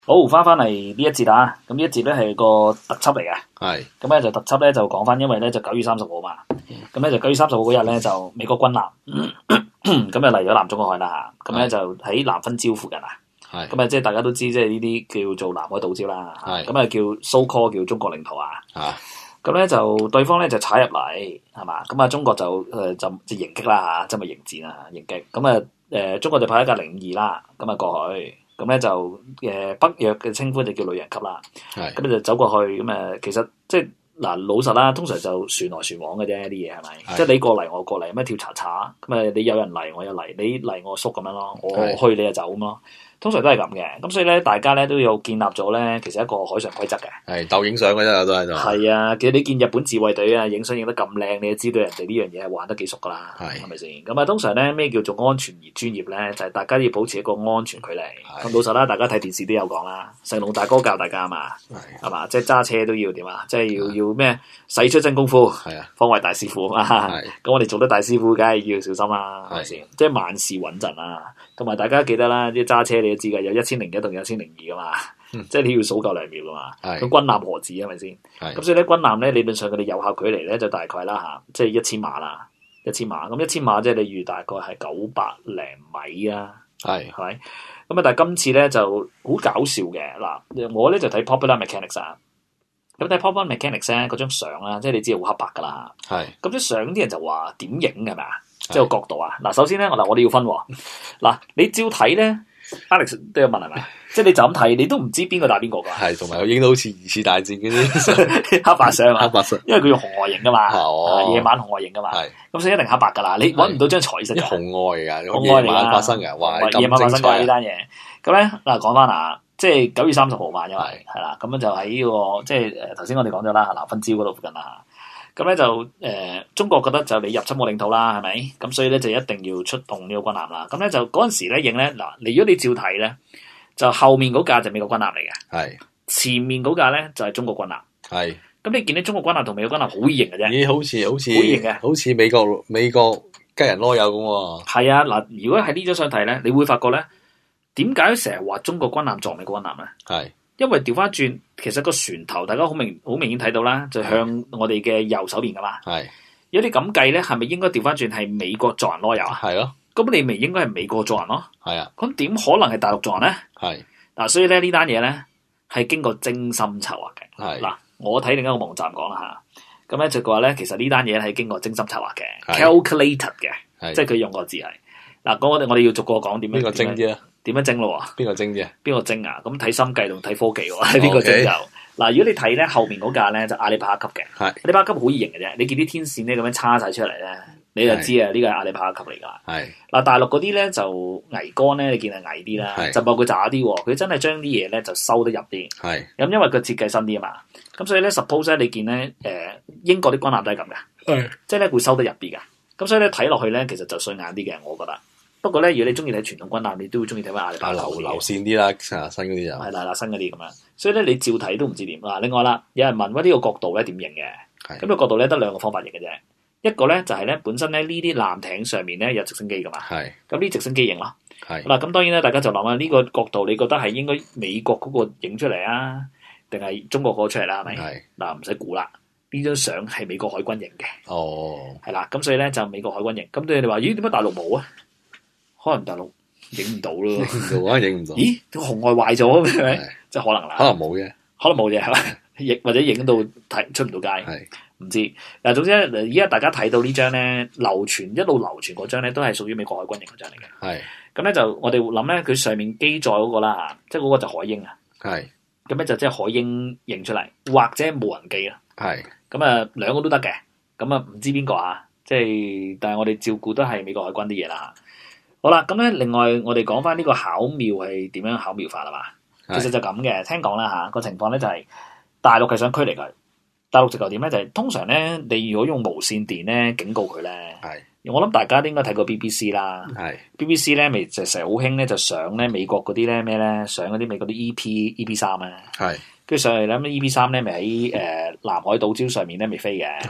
好，翻嚟呢一節啊，咁呢一節咧係個特輯嚟嘅， 係咁咧就特輯咧就講翻，因為咧就9月30號嘛，咁咧就9月30號嗰日咧就美國軍艦咁就嚟咗南中國海啦，咁咧就喺南分礁附近啊， 係咁啊即係大家都知，即係呢啲叫做南海島礁啦， 係咁啊叫 so call 叫中國領土啊， 啊咁咧就對方咧就踩入嚟係嘛，咁啊中國就就迎擊啦嚇，即係咪迎戰啊迎擊，咁啊中國就派一架052啦，咁啊過去。咁咧就北約嘅稱呼就叫旅人級啦，咁就走過去咁其實即係嗱老實啦，通常就船來船往嘅啫啲嘢係咪？即係你過嚟我過嚟，咩跳查查咁你有人嚟我又嚟，你嚟我縮咁樣咯，我去你就走咁咯。通常都係咁嘅，咁所以咧，大家咧都有建立咗咧，其實一個海上規則嘅。 係鬥影相嘅啫，都喺度。 係啊，其實你見日本自衛隊啊，影相影得咁靚，你就知道人哋呢樣嘢係玩得幾熟噶啦，係咪先？咁啊，通常咧咩叫做安全而專業咧？就係大家要保持一個安全距離。咁老實啦，大家睇電視都有講啦，成龍大哥教大家啊嘛，係嘛？即係揸車都要點啊？即係要咩？使出真功夫，方為大師傅啊嘛。咁我哋做得大師傅，梗係要小心啦，係咪先？即係萬事穩陣啦。同埋大家記得啦，啲揸車你都知㗎，有1001同1002噶嘛，即係你要數夠2秒噶嘛。咁軍艦何止係咪先？咁所以咧軍艦咧理論上佢哋有效距離咧就大概啦嚇，即係1000碼啦，1000碼。咁1000碼即係你預大概係900零米啊，係咪？咁啊，但係今次咧就好搞笑嘅嗱，我咧就睇 Popular Mechanics 啊，咁睇 Popular Mechanics 咧嗰張相啦，即係你知好黑白㗎啦，咁啲相啲人就話點影係咪啊？即係個角度啊！嗱，首先咧，我哋要分喎。嗱，你照睇咧 ，Alex 都有問係咪？即係你就咁睇，你都唔知邊個打邊個㗎。係， 同埋佢影到好似二次大戰嗰啲黑白相啊！ 黑白相， 因為佢用紅外影㗎嘛，夜晚紅外影㗎嘛。咁所以一定黑白㗎啦。你揾唔到張彩色嘅。 紅外㗎， 紅外嚟㗎。 夜晚發生嘅，哇！ 夜晚發生嘅呢單嘢。咁咧嗱，講翻啊，即係9月30號嘛，因為係啦，咁樣就喺呢個即係頭先我哋講咗啦，南分礁嗰度附近啦。咁咧就中國覺得就你入侵我領土啦，係咪？咁所以咧就一定要出動呢個軍艦啦。咁咧就嗰陣時咧影咧嗱，如果你照睇咧，就後面嗰架就美國軍艦嚟嘅，前面嗰架咧就係中國軍艦。咁你見到中國軍艦同美國軍艦好型嘅啫， 咦？好型嘅，好似美國雞人囉柚咁喎。係啊，嗱，如果喺呢張相睇咧，你會發覺咧，點解成日話中國軍艦撞美國軍艦咧？因為調翻轉，其實個船頭大家好明顯睇到啦，就向我哋嘅右手邊噶嘛。有啲咁計咧，係咪應該調翻轉係美國撞人囉柚啊？係咯。咁你咪應該係美國撞人咯。係啊。咁點可能係大陸撞人咧？係。嗱，所以咧呢單嘢咧係經過精心策劃嘅。係。嗱，我睇另一個網站講啦嚇，咁咧就話咧，其實呢單嘢係經過精心策劃嘅 ，calculated 嘅，即係佢用個字係。嗱，我哋要逐個講點樣。邊個精啲啊？點樣精咯？邊個精啫？邊個精啊？咁睇心計同睇科技喎，邊個精就嗱。如果你睇咧後面嗰架咧就阿里巴巴級嘅，阿里巴巴級好型嘅啫。你見啲天線咧咁樣叉晒出嚟咧，你就知啊呢個係阿里巴巴級嚟㗎。嗱，大陸嗰啲咧就桅杆咧，你見係矮啲啦，就冇佢渣啲喎。佢真係將啲嘢咧就收得入啲。咁因為佢設計新啲啊嘛，咁所以咧 suppose 咧你見咧英國啲軍艦都係咁嘅，即係咧會收得入啲㗎。咁所以咧睇落去咧其實就順眼啲嘅，我覺得。不過咧，如果你中意睇傳統軍艦，你都會中意睇翻阿里巴巴流線啲啦，新嗰啲就係啦，新嗰啲咁樣。所以咧，你照睇都唔知點嗱。另外啦，有人問呢個角度咧點影嘅？咁個角度咧得2個方法影嘅啫。一個咧就係咧本身咧呢啲艦艇上面咧有直升機噶嘛。咁呢直升機影咯。嗱，咁當然咧，大家就諗下呢個角度，你覺得係應該美國嗰個影出嚟啊，定係中國嗰個出嚟啦？係咪？嗱，唔使估啦，呢張相係美國海軍影嘅。係啦，咁所以咧就美國海軍影。咁你哋話咦點解大陸冇啊？可能大陸影唔到咯，影唔到。咦？個紅外壞咗係咪？即係可能啦。可能冇嘅，係咪？或者影到睇出唔到街，唔知。嗱，總之咧，而家大家睇到呢張咧，一路流傳嗰張咧，都係屬於美國海軍影嗰張嚟嘅。咁咧就我哋諗咧，佢上面機載嗰個啦，即係嗰個就海鷹啊。咁咧就即係海鷹影出嚟，或者無人機啦。咁啊，兩個都得嘅。咁啊，唔知邊個啊？即係，但係我哋照顧都係美國海軍啲嘢啦。好啦，咁咧，另外我哋講翻呢個巧妙係點樣巧妙法啊嘛？其實就咁嘅，聽講啦嚇個情況咧就係大陸係想驅離佢，大陸直頭點咧就係通常咧，你如果用無線電咧警告佢咧，我諗大家都應該睇過 BBC 啦，BBC 咧咪就成日好興咧就上咧美國嗰啲咧咩咧上嗰啲美國啲 EP3咧，跟住上嚟咧咁 EP3咧咪喺南海島礁上面咧未飛嘅，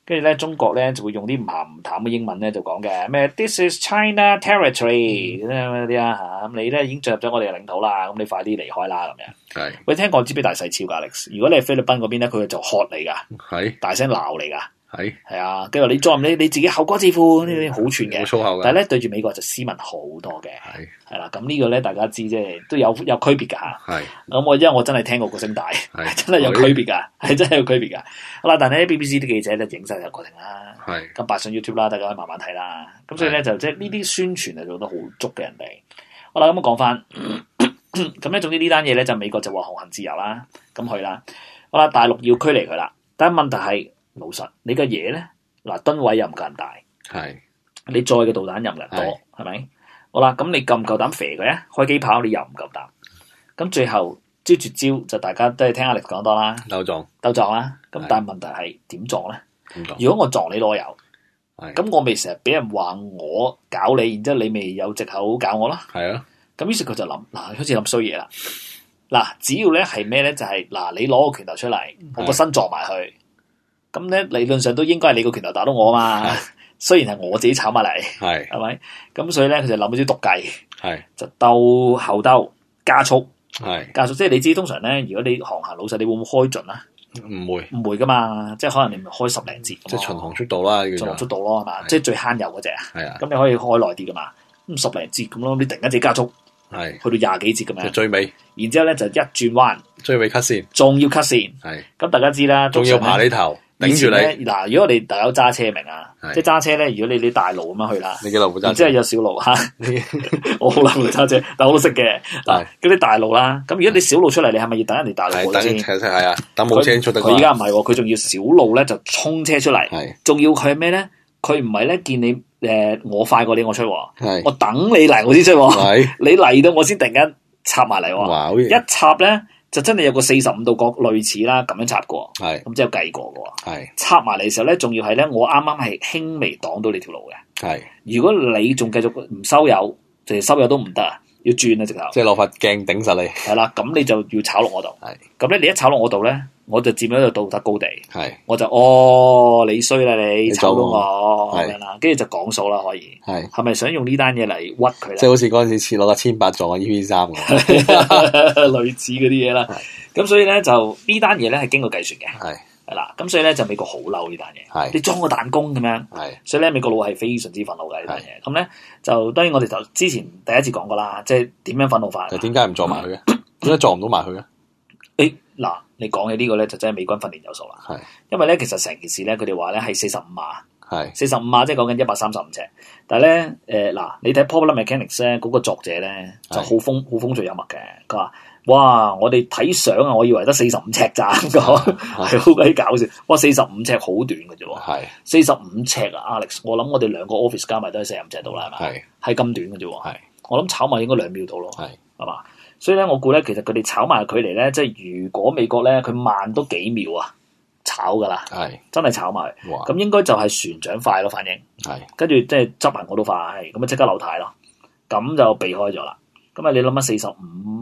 跟住咧中國咧就會用啲唔鹹唔淡嘅英文咧就講嘅咩 This is China territory 嗰啲啊嚇，咁你咧已經進入咗我哋嘅領土啦，咁你快啲離開啦咁樣。 係。 喂，聽講知唔知大細超㗎 Alex？如果你係菲律賓嗰邊咧，佢就喝你㗎， 係。 大聲鬧你㗎。 係啊，跟住你再你自己口瓜自負呢啲好串嘅， 冇粗口嘅。 但係咧對住美國就斯文好多嘅，係啦。咁呢個咧大家知即係都有區別㗎嚇。 係。 咁因為我真係聽過個聲大，真係有區別㗎，係真係有區別㗎。好啦，但係咧 BBC 啲記者咧影晒個過程啦，咁擺上 YouTube 啦，大家可以慢慢睇啦。咁所以咧就即係呢啲宣傳係做得好足嘅人哋。好啦，咁講翻，咁咧總之呢單嘢咧就美國就話航行自由啦，咁去啦。好啦，大陸要驅離佢啦，但係問題係。老實，你嘅嘢咧，嗱噸位又唔夠人大，你載嘅導彈又唔夠人多，係咪？好啦，咁你夠唔夠膽肥佢咧？開機炮你又唔夠膽，咁最後招絕招就大家都係聽Alex講多啦，鬥撞啦。咁但係問題係點撞咧？如果我撞你攞油，咁我咪成日俾人話我搞你，然之後你咪有藉口搞我啦。係啊，咁於是佢就諗嗱，開始諗衰嘢啦。嗱，只要咧係咩咧？就係嗱，你攞個拳頭出嚟，我個身撞埋去。咁咧理論上都應該係你個拳頭打到我嘛，雖然係我自己炒埋嚟，係咪？咁所以咧佢就諗咗啲毒計，就兜後兜加速，加速即係你知通常咧，如果你航行老實，你會唔會開盡啊？唔會噶嘛，即係可能你咪開10零節，即係巡航速度啦， 巡航速度咯係嘛，即係最慳油嗰隻啊。咁你可以開耐啲噶嘛，咁10零節咁咯，你突然間自己加速，去到20幾節咁樣， 最尾， 然之後咧就一轉彎， 最尾 cut 線， 仲要 cut 線，咁大家知啦， 仲要爬你頭。頂住你嗱，如果你大有揸車明啊，即係揸車咧，如果你啲大路咁樣去啦， 你幾路揸車？ 即係有小路嚇，我好難揸車，但我都識嘅。嗱，嗰啲大路啦，咁如果你小路出嚟，你係咪要等人哋大路過先？ 係啊，等冇車出得。 佢而家唔係喎，佢仲要小路咧就衝車出嚟，仲要佢係咩咧？佢唔係咧見你我快過你我出，我等你嚟我先出，你嚟到我先突然間插埋嚟喎，一插咧。就真係有個45度角類似啦，咁樣插過，咁即係有計過嘅。插埋嚟嘅時候咧，仲要係咧，我啱啱係輕微擋到你條路嘅。如果你仲繼續唔收油，就係收油都唔得啊，要轉啊直頭。即係攞塊鏡頂實你。係啦，咁你就要炒落我度。咁咧，你一炒落我度咧，我就佔咗一個道德高地。我就你衰啦你，炒到我咁樣啦，跟住就講數啦，可以。係咪想用呢單嘢嚟屈佢咧？即係好似嗰陣時攞個18撞嘅 EP3 咁， 類似嗰啲嘢啦。咁所以咧就呢單嘢咧係經過計算嘅。係啦，咁所以咧就美國好嬲呢單嘢。你裝個彈弓咁樣。所以咧美國佬係非常之憤怒嘅呢單嘢。咁咧就當然我哋就之前第一次講過啦，即係點樣憤怒法？點解唔撞埋佢嘅？點解撞唔到埋佢嘅？嗱，你講嘅呢個咧就真係美軍訓練有素啦。因為咧其實成件事咧佢哋話咧係45碼，45碼即係講緊135尺。但係咧你睇 Popular Mechanics 咧嗰個作者咧就好風趣幽默嘅。佢話：哇，我哋睇相啊，我以為得45尺咋，係好鬼搞笑。哇，45尺好短嘅啫喎，45尺啊 ，Alex， 我諗我哋兩個 office 加埋都係45尺度啦，係咪？係咁短嘅啫喎。我諗炒埋應該2秒到咯，係嘛？所以咧，我估咧，其實佢哋炒埋嘅距離咧，即係如果美國咧，佢慢多幾秒啊，炒噶啦，真係炒埋。咁應該就係船長快咯，反應。跟住即係執行我都快，咁啊即刻流態咯，咁就避開咗啦。咁啊，你諗下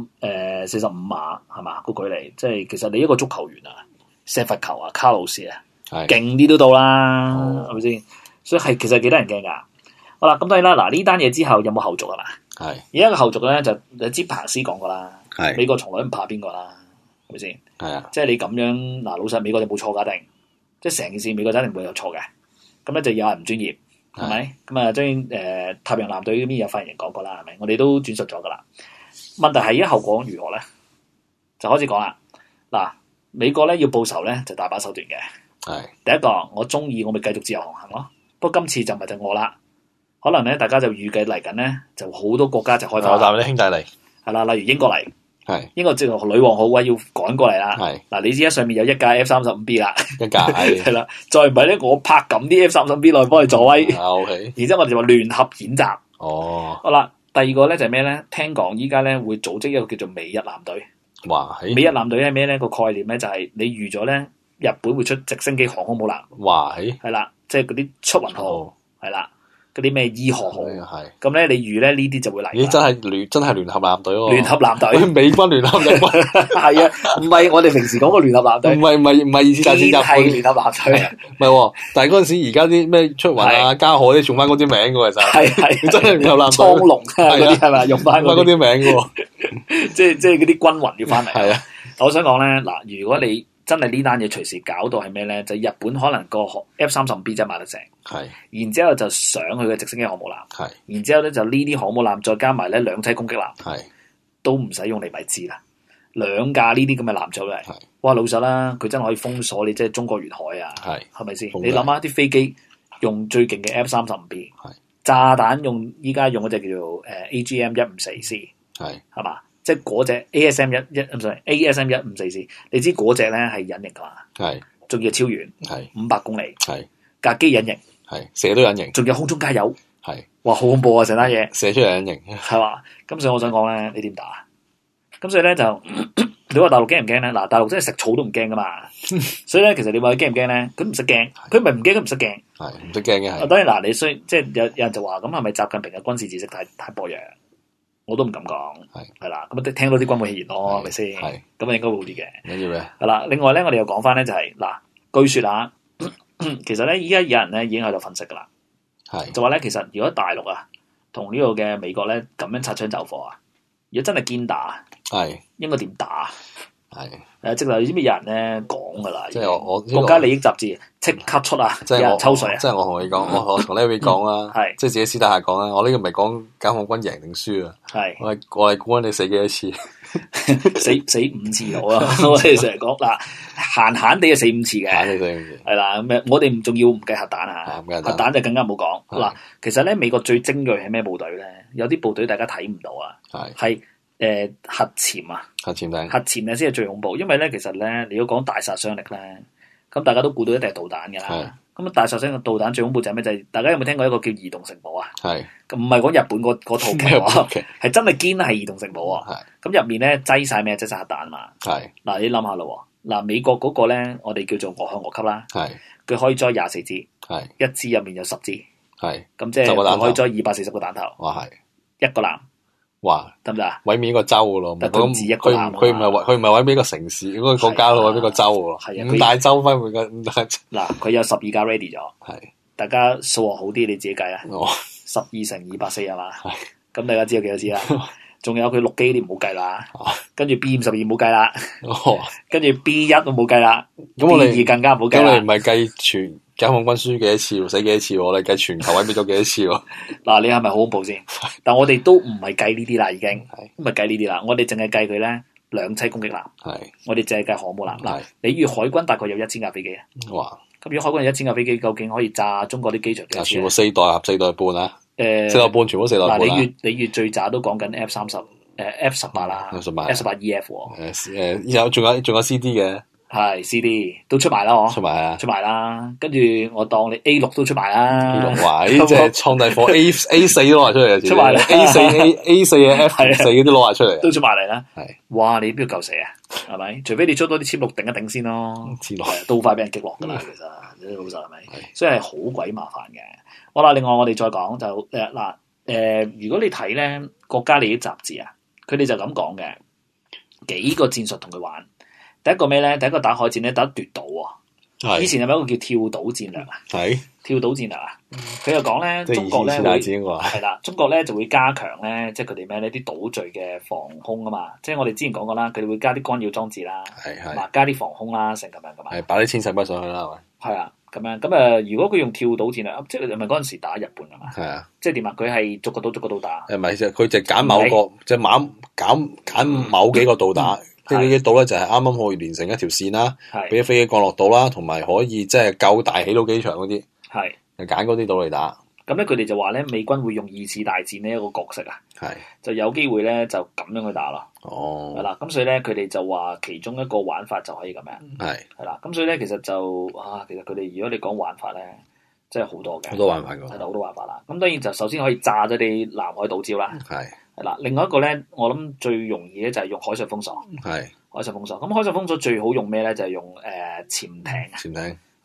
45碼係嘛個距離，即係其實你一個足球員啊，射罰球啊，卡路士啊，勁啲都到啦，係咪先？所以係其實幾得人驚㗎。好啦，咁當然啦，嗱呢單嘢之後有冇後續啊嘛？而家個後續咧就你知彭斯講過啦，美國從來都唔怕邊個啦，係咪先？即係你咁樣嗱，老實美國就冇錯㗎，定即係成件事美國就一定會有錯嘅。咁咧就有人唔專業，係咪？咁啊，當然太平洋艦隊嗰邊有發言人講過啦，係咪？我哋都轉述咗㗎啦。問題係而家後果如何咧？就開始講啦。嗱，美國咧要報仇咧就大把手段嘅。第一個我中意我咪繼續自由航行咯。不過今次就唔係就我啦。可能咧，大家就預計嚟緊咧，就好多國家就開發。啲兄弟嚟，係啦，例如英國嚟，英國即係女王好威要趕過嚟啦。嗱，你知啦，上面有一架 F-35B 啦，一架係啦，再唔係咧，我拍咁啲 F-35B 落去幫佢助威。OK，然之後我哋就話聯合演習。好啦，第二個咧就係咩咧？聽講依家咧會組織一個叫做美日艦隊。美日艦隊係咩咧？個概念咧就係你預咗咧，日本會出直升機航空母艦。係啦，即係嗰啲出雲號係啦。 嗰啲咩伊河號，咁咧你預咧呢啲就會嚟。 咦，真係聯合艦隊喎！ 聯合艦隊， 美軍聯合艦隊， 係啊，唔係我哋平時講個聯合艦隊， 唔係二次大戰日本聯合艦隊， 唔係，但係嗰陣時而家啲咩出雲啊、嘉禾啲用翻嗰啲名嘅其實係真係聯合艦隊， 蒼龍啊嗰啲係咪用翻嗰啲名嘅？ 即係嗰啲軍魂要翻嚟。 係啊， 我想講咧嗱，如果你真係呢單嘢隨時搞到係咩咧？就日本可能個 F-35B 真係賣得成，然之後就上去嘅直升機航母艦，然之後咧就呢啲航母艦再加埋咧兩棲攻擊艦，都唔使用厘米紙啦，兩架呢啲咁嘅艦出嚟，哇老實啦，佢真係可以封鎖你即係中國沿海啊，係咪先？你諗下啲飛機用最勁嘅 F-35B，炸彈依家用嗰隻叫做AGM-154C，係嘛？即係嗰隻 ASM-154C，你知嗰隻咧係隱形噶嘛？仲要超遠，500公里，架機隱形， 射都隱形， 仲有空中加油，哇好恐怖啊！成單嘢射出嚟隱形， 係嘛？咁所以我想講咧，你點打？咁所以咧就你話大陸驚唔驚咧？嗱，大陸真係食草都唔驚噶嘛。所以咧，其實你話佢驚唔驚咧？佢唔識驚，佢唔係唔驚，佢唔識驚， 唔識驚嘅係。 當然嗱，你雖即係有人就話咁係咪習近平嘅軍事知識太薄弱？我都唔敢講，係啦，咁聽到啲軍委議員咯，係咪先？咁啊應該會好啲嘅。 緊要咩？ 係啦，另外咧，我哋又講翻咧，就係嗱，據說啊，其實咧，依家有人咧已經喺度分析噶啦，就話咧，其實如果大陸啊同呢個嘅美國咧咁樣擦槍走火啊，如果真係堅打，應該點打？即係你知唔知有人咧講噶啦？即係我國家利益雜誌即刻出啊！有人抽水啊！ 即係我同你講，我同呢位講啦，即係自己私底下講啦。我呢個唔係講解放軍贏定輸啊！我係估你死幾多次？ 死5次到啊！我哋成日講嗱，閒閒地就死5次嘅，係啦。咁我哋仲要唔計核彈啊！核彈就更加唔好講嗱。其實咧，美國最精鋭係咩部隊咧？有啲部隊大家睇唔到啊，係核潛啊！核潛咧先係最恐怖，因為咧其實咧你要講大殺傷力咧，咁大家都估到一定係導彈㗎啦。咁大殺傷嘅導彈最恐怖就係咩？就係大家有冇聽過一個叫移動城堡啊？咁唔係講日本嗰套劇喎，係真係堅係移動城堡啊！咁入面咧擠晒咩？擠晒核彈啊嘛！嗱你諗下咯，嗱美國嗰個咧我哋叫做俄向俄級啦，佢可以裝24支，一支入面有10支，咁即係佢可以裝240個彈頭，一個艦。 哇， 得唔得啊？ 毀滅一個州咯，佢唔係毀滅一個城市，嗰個國家咯，毀滅一個州咯。5大洲分每個5大洲。嗱， 佢有12架 ready 咗，大家數學好啲，你自己計啊。12乘240係嘛？咁大家知道幾多支啦？仲有佢6機啲唔好計啦，跟住 B52唔好計啦，跟住 B1都冇計啦，B2更加唔好計啦。 咁你唔係計全解放軍輸幾多次，死幾多次？你計全球毀滅咗幾多次？ 嗱，你係咪好恐怖先？但我哋都唔係計呢啲啦，已經唔係計呢啲啦。我哋淨係計佢咧兩棲攻擊艦，我哋淨係計航母艦。嗱，你預海軍大概有1000架飛機啊？哇！咁如果海軍有1000架飛機，究竟可以炸中國啲機場幾多次？ 全部4代合4代半啊！4代半全部4代半。 嗱，你越最渣都講緊 F-30、F-18啦，F-18EF 有仲有 CD 嘅。 係 CD 都出埋啦， 出埋啦， 跟住我當你 A6都出埋啦 ，A6 即係創大火 A4 都攞埋出嚟，出埋啦 A4 嘅 F4 嗰啲攞埋出嚟， 都出埋嚟啦。哇！你邊度夠死啊？係咪？除非你出多啲殲6頂一頂先咯，都快俾人擊落噶啦。其實老實係咪？所以係好鬼麻煩嘅。好啦，另外我哋再講就如果你睇咧國家利益雜誌啊，佢哋就咁講嘅，幾個戰術同佢玩。第一個咩咧？第一個打海戰咧，打奪島喎。以前係咪一個叫跳島戰略啊？跳島戰略啊！佢又講咧，中國咧係啦，中國咧就會加強咧，即係佢哋咩呢啲島嶼嘅防空啊嘛。即係我哋之前講過啦，佢哋會加啲干擾裝置啦，加啲防空啦，成咁樣噶嘛。 擺啲千尺筆上去啦，係咪？ 係啊，咁樣咁如果佢用跳島戰略，即係係咪嗰陣時打日本啊嘛？係啊，即係點啊？佢係逐個島打。唔係，佢就揀某個，即係揀某幾個島打。即係呢啲島咧，就係啱啱可以連成一條線啦，俾啲飛機降落到啦，同埋可以即係夠大起到機場嗰啲，就揀嗰啲島嚟打。咁咧，佢哋就話咧，美軍會用2次大戰呢一個角色啊，就有機會咧就咁樣去打咯。係啦，咁所以咧，佢哋就話其中一個玩法就可以咁樣。係啦，咁所以咧，其實就其實佢哋如果你講玩法咧，真係好多嘅，好多玩法㗎，係啦，好多玩法啦。咁當然就首先可以炸咗啲南海島礁啦。係啦，另外一個咧，我諗最容易咧就係用海上封鎖。海上封鎖，咁海上封鎖最好用咩咧？就係用潛艇。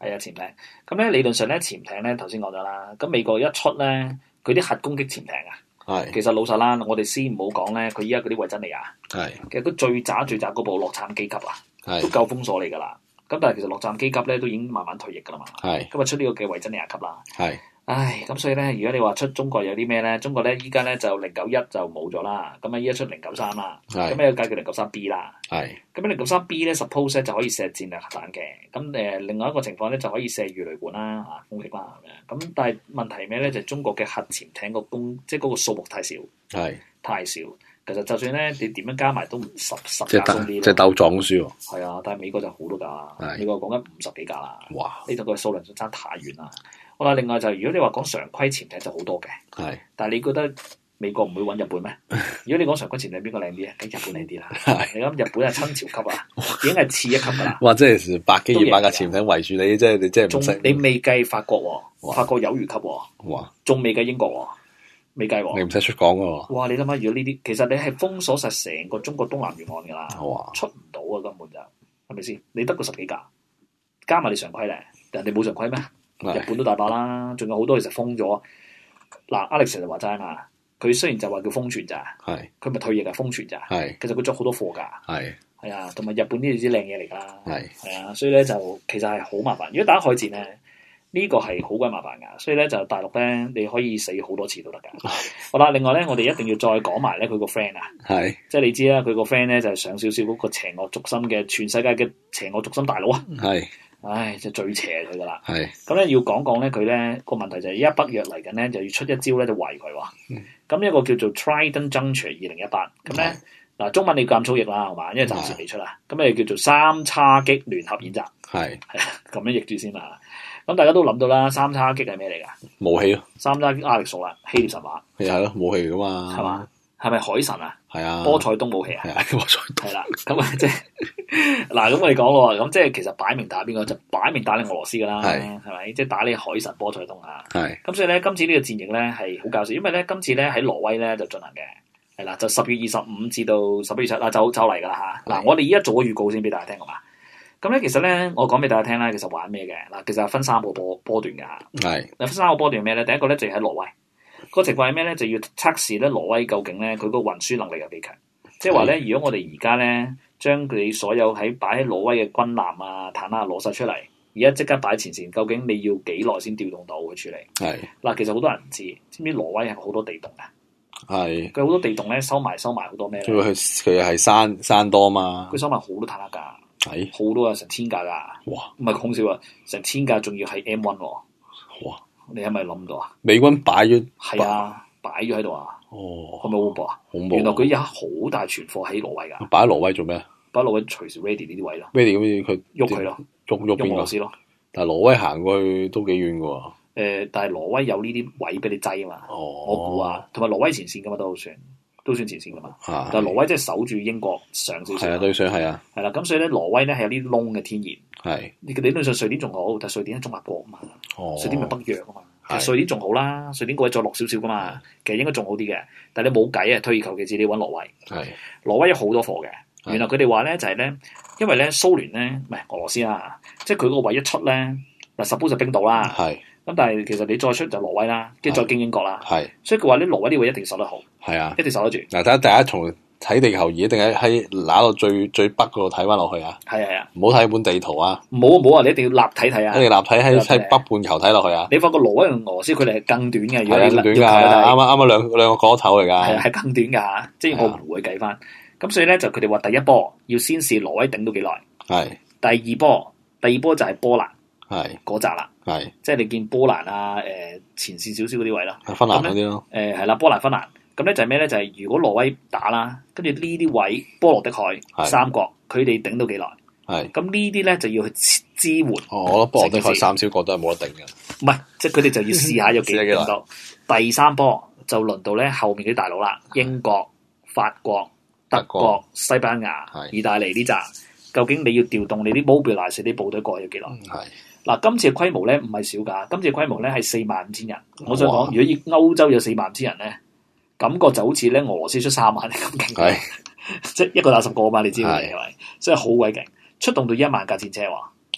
係啊，潛艇。咁咧理論上咧，潛艇咧頭先講咗啦。咁美國一出咧，佢啲核攻擊潛艇啊，其實老實啦，我哋先唔好講咧，佢依家嗰啲維珍尼亞，其實佢最渣嗰部洛杉磯級啊，都夠封鎖嚟㗎啦。咁但係其實洛杉磯級咧都已經慢慢退役㗎啦嘛。今日出呢個嘅維珍尼亞級啦。唉，咁所以咧，如果你話出中國有啲咩咧，中國咧依家咧就091就冇咗啦，咁啊依家出093啦，咁有計叫093B 啦，咁093B 咧 suppose 咧就可以射戰略核彈嘅，咁另外一個情況咧就可以射魚雷管啦，攻擊啦咁樣，咁但係問題咩咧？就係中國嘅核潛艇個即係嗰個數目太少，太少。其實就算咧你點樣加埋都唔十架鬆啲， 即係鬥撞輸喎。 係啊，但係美國就好多架，美國講緊50幾架啦，呢度個數量就差太遠啦。好啦，另外就如果你話講常規潛艇就好多嘅，但係你覺得美國唔會揾日本咩？如果你講常規潛艇邊個靚啲啊？梗日本靚啲啦。你諗日本係清朝級啊，已經係次一級噶啦。 哇！即係百幾200架潛艇圍住你，即係你真係唔識。 你未計法國喎，法國有餘級喎，仲未計英國喎，未計喎。 你唔使出港噶喎。 哇！你諗下，如果呢啲其實你係封鎖晒成個中國東南沿岸噶啦，出唔到啊，根本就係咪先？你得個10幾架，加埋你常規咧，人哋冇常規咩？日本都大把啦，仲有好多其實封咗。嗱，Alex 就話齋嘛，佢雖然就話叫封存咋，佢咪退役啊，封存咋，其實佢捉好多貨㗎，係啊，同埋日本呢啲靚嘢嚟㗎啦，係啊，所以咧就其實係好麻煩。如果打海戰咧，呢個係好鬼麻煩㗎，所以咧就大陸咧你可以死好多次都得㗎。好啦，另外咧我哋一定要再講埋咧佢個 friend 啊，即係你知啦，佢個 friend 咧就係上少少嗰個邪惡軸心嘅全世界嘅邪惡軸心大佬啊。唉，就最邪佢噶啦。咁咧要講講咧，佢咧個問題就係依家北約嚟緊咧，就要出一招咧就圍佢喎。咁一個叫做 Trident Juncture 2018，咁咧嗱中文你監粗譯啦，係嘛？因為暫時未出啦。咁你叫做三叉戟聯合演習。係咁樣譯住先啦。咁大家都諗到啦，三叉戟係咩嚟㗎？ 武器咯。三叉戟亞力索啦，希臘神話。 係咯，武器㗎嘛。 係嘛？係咪海神啊？ 係啊， 波塞冬武器啊， 波塞冬係啦，咁啊即係嗱，咁我哋講咯，咁即係其實擺明打邊個就擺明打你俄羅斯噶啦，係咪？即係打你海神波塞冬啊，咁所以咧今次呢個戰役咧係好搞笑，因為咧今次咧喺挪威咧就進行嘅，係啦，就10月25至到11月7啦，就嚟噶啦嚇。嗱，我哋而家做個預告先俾大家聽好嘛？咁咧其實咧我講俾大家聽啦，其實玩咩嘅嗱？其實分3個波段㗎，分3個波段咩咧？第一個咧就喺挪威。個情況係咩咧？就要測試咧挪威究竟咧佢個運輸能力有幾強，即係話咧，如果我哋而家咧將佢所有擺喺挪威嘅軍艦啊、坦克攞晒出嚟，而家即刻擺前線，究竟你要幾耐先調動到佢處理？嗱，其實好多人唔知唔知挪威係好多地洞嘅，佢好多地洞咧收埋好多咩咧？ 佢係山多嘛， 佢收埋好多坦克㗎，好多啊，成1000架㗎，哇！唔係講笑啊，成1000架仲要係 M1 喎，哇！你係咪諗到啊？ 美軍擺咗係啊，擺咗喺度啊！係咪好恐怖啊？原來佢有好大存貨喺挪威㗎。擺喺挪威做咩？擺喺挪威隨時 ready 呢啲位咯。ready 咁佢喐佢咯，喐俄羅斯咯。但係挪威行過去都幾遠㗎喎。但係挪威有呢啲位俾你擠啊嘛。我估啊，同埋挪威前線㗎嘛都算前線㗎嘛。但係挪威即係守住英國上少少。係啊，對上係啊。係啦，咁所以咧，挪威咧係有啲窿嘅天然。係。你理論上瑞典仲好，但係瑞典係中立國啊嘛。瑞典咪北約啊嘛。其實瑞典仲好啦，瑞典嗰位再落少少噶嘛，其實應該仲好啲嘅。但係你冇計啊，退而求其次，你揾挪威。挪威有好多貨嘅。原來佢哋話咧就係咧，因為咧蘇聯咧唔係俄羅斯啦，即係佢個位一出咧嗱，suppose 就冰島啦。咁但係其實你再出就挪威啦，跟住再經英國啦。所以佢話啲挪威呢位一定守得好。係啊，一定守得住。嗱，睇下大家從睇地球儀一定喺揦到最北嗰度睇翻落去啊！係啊，唔好睇本地圖啊！唔好啊！你一定要立體睇啊！一定立體喺北半球睇落去啊！你發覺挪威同俄羅斯佢哋係更短嘅，如果你更短㗎，啱兩個角頭嚟㗎，係更短㗎嚇，即係我唔會計翻。咁所以咧就佢哋話第一波要先試挪威頂到幾耐，係第二波就係波蘭，係嗰扎啦，係即係你見波蘭啊前線少少嗰啲位啦，芬蘭嗰啲咯，係啦，波蘭芬蘭。咁咧就係咩咧？就係如果挪威打啦，跟住呢啲位波羅的海三國，佢哋頂到幾耐？係咁呢啲咧就要去支援。我覺得波羅的海三小國都係冇得頂嘅。唔係，即係佢哋就要試下有幾頂到。第三波就輪到咧後面啲大佬啦，英國、法國、德國、西班牙、意大利呢扎，究竟你要調動你啲 mobilize 啲部隊過去要幾耐？係嗱，今次嘅規模咧唔係少㗎，今次嘅規模咧係45000人。我想講，如果以歐洲有45000人咧。感覺就好似咧俄羅斯出3萬咁勁，即係一個打10個啊嘛，你知佢哋係咪？所以好鬼勁，出動到1萬架戰車喎。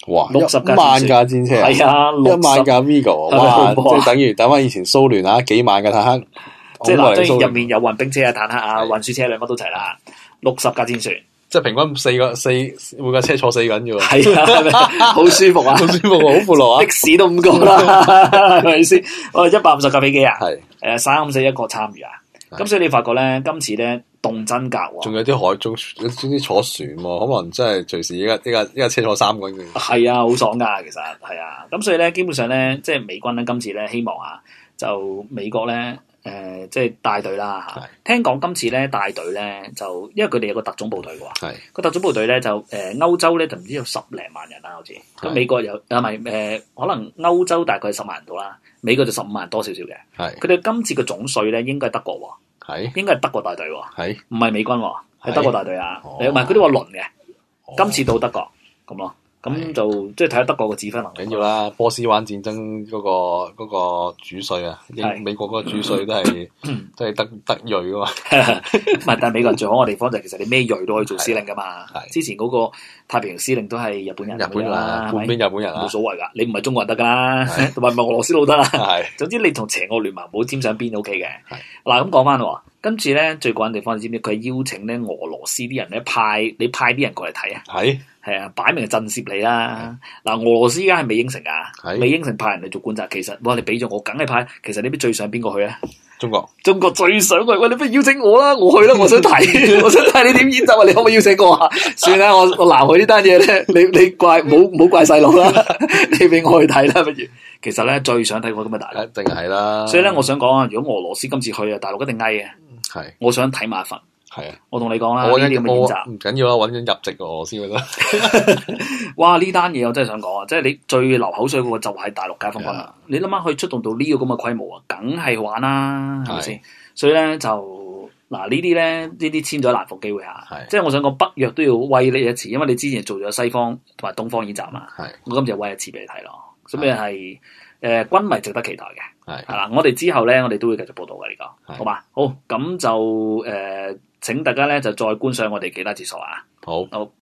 哇 ，60架 10000架戰車係啊 ，10000架 Vigo， 哇，即係等於等翻以前蘇聯啊，幾萬嘅坦克， 即係嗱，即係入面有運兵車啊、坦克啊、運輸車輛乜都齊啦，60架戰船。 即係平均每架車坐4個人嘅喎， 係啊，好舒服啊， 好舒服啊，好闊落啊， 的士都唔夠啦，係咪先？我哋150架飛機啊，係341個參與啊，咁所以你發覺咧，今次咧動真格喎， 仲有啲海中有啲坐船喎，可能真係隨時一架車坐3個人嘅。 係啊，好爽噶，其實係啊，咁所以咧，基本上咧，即係美軍咧今次咧希望啊，就美國咧。即係帶隊啦嚇，聽講今次咧帶隊咧就因為佢哋有個特種部隊嘅喎，個特種部隊咧就歐洲咧就唔知有10零萬人啦，好似咁美國有可能歐洲大概10萬人到啦，美國就15萬多少少嘅，佢哋今次嘅總帥咧應該係德國喎，應該係德國帶隊喎，唔係美軍喎，係德國帶隊啊，唔係佢哋話輪嘅，今次到德國咁咯。咁就即係睇下德國嘅指揮能力。緊要啦，波斯灣戰爭嗰個主帥啊，美國嗰個主帥都係德裔噶嘛。唔係，但係美國人最好嘅地方就係其實你咩裔都可以做司令噶嘛。之前嗰個太平洋司令都係日本人啦，半邊日本人冇所謂噶，你唔係中國人得噶啦，同埋唔係俄羅斯佬得啦。總之你同邪惡聯盟唔好沾上邊 OK 嘅。嗱咁講翻喎，跟住咧最過癮地方你知唔知？佢係邀請咧俄羅斯啲人咧派啲人過嚟睇啊。係啊，擺明係震懾你啦！嗱，俄羅斯而家係未應承㗎，未應承派人嚟做觀察。其實，哇！你俾咗我，梗係派。其實你最想邊個去咧？中國最想去。喂，你不如邀請我啦，我去啦！我想睇，我想睇你點演奏啊！你可唔可以邀請我啊？算啦，我鬧佢呢單嘢咧，你怪唔好怪細路啦，你俾我去睇啦，不如。其實咧，最想睇我咁嘅大陸，一定係啦。所以咧，我想講啊，如果俄羅斯今次去啊，大陸一定嗌嘅。係，我想睇埋一份。係啊，我同你講啦，呢啲咁嘅演習唔緊要啦，揾緊入籍俄羅斯咪得。哇！呢單嘢我真係想講啊，即係你最流口水嗰個就係大陸解放軍啦。你諗下可以出動到呢個咁嘅規模啊，梗係玩啦，係咪先？所以咧就嗱呢啲咧，呢啲千載難逢機會啊。即係我想講北約都要威你一次，因為你之前做咗西方同埋東方演習嘛。我今次威一次俾你睇咯，所以係軍迷值得期待嘅。係啦，我哋之後咧，我哋都會繼續報道嘅呢個，好嘛？好，咁就請大家咧就再觀賞我哋其他節數啊！好。